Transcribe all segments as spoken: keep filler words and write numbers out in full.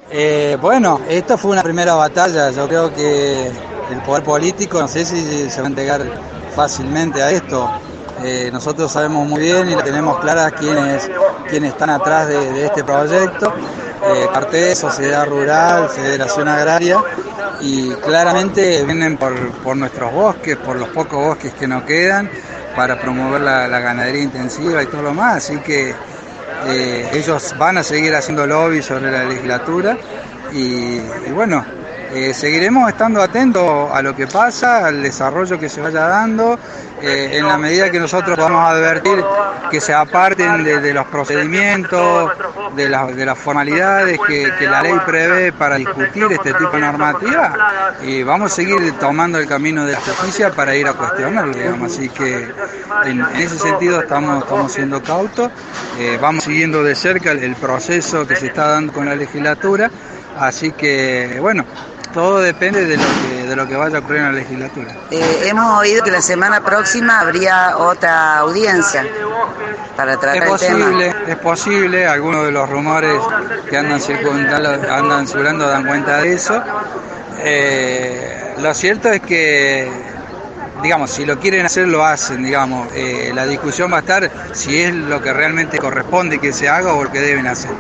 Eh, bueno, esta fue una primera batalla. Yo creo que el poder político, no sé si se va a entregar fácilmente a esto. Eh, nosotros sabemos muy bien y tenemos claras quiénes, quiénes están atrás de, de este proyecto. Eh, Cartel, Sociedad Rural, Federación Agraria, y claramente vienen por, por nuestros bosques, por los pocos bosques que nos quedan, para promover la, la ganadería intensiva y todo lo más. Así que Eh, ellos van a seguir haciendo lobby sobre la legislatura y, y bueno, eh, seguiremos estando atentos a lo que pasa, al desarrollo que se vaya dando, eh, en la medida que nosotros podamos advertir que se aparten de, de los procedimientos, de, la, de las formalidades que, que la ley prevé para discutir este tipo de normativa, y vamos a seguir tomando el camino de la justicia para ir a cuestionarlo, digamos. Así que en, en ese sentido estamos, estamos siendo cautos, eh, vamos siguiendo de cerca el, el proceso que se está dando con la legislatura, así que bueno, todo depende de lo que, de lo que vaya a ocurrir en la legislatura. Eh, hemos oído que la semana próxima habría otra audiencia para tratar es posible, el tema. Es posible, algunos de los rumores que andan circundando, andan circulando dan cuenta de eso. Eh, lo cierto es que, digamos, si lo quieren hacer, lo hacen, digamos. Eh, la discusión va a estar si es lo que realmente corresponde que se haga o lo que deben hacer.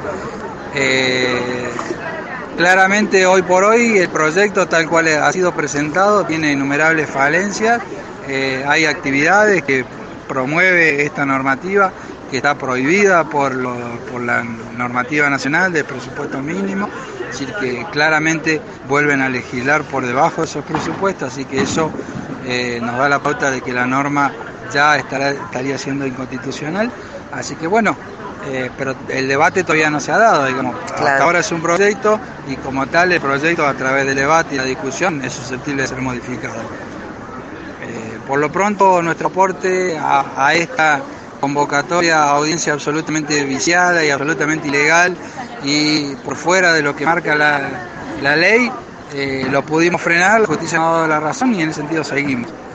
Eh, Claramente, hoy por hoy, el proyecto tal cual ha sido presentado tiene innumerables falencias. Eh, hay actividades que promueve esta normativa que está prohibida por, lo, por la normativa nacional del presupuesto mínimo, es decir, que claramente vuelven a legislar por debajo de esos presupuestos, así que eso eh, nos da la pauta de que la norma ya estará, estaría siendo inconstitucional. Así que bueno, Eh, pero el debate todavía no se ha dado, digamos. Claro. Hasta ahora es un proyecto y como tal el proyecto, a través del debate y la discusión, es susceptible de ser modificado. Eh, por lo pronto, nuestro aporte a, a esta convocatoria, audiencia absolutamente viciada y absolutamente ilegal y por fuera de lo que marca la, la ley, eh, lo pudimos frenar, la justicia nos ha dado la razón y en ese sentido seguimos.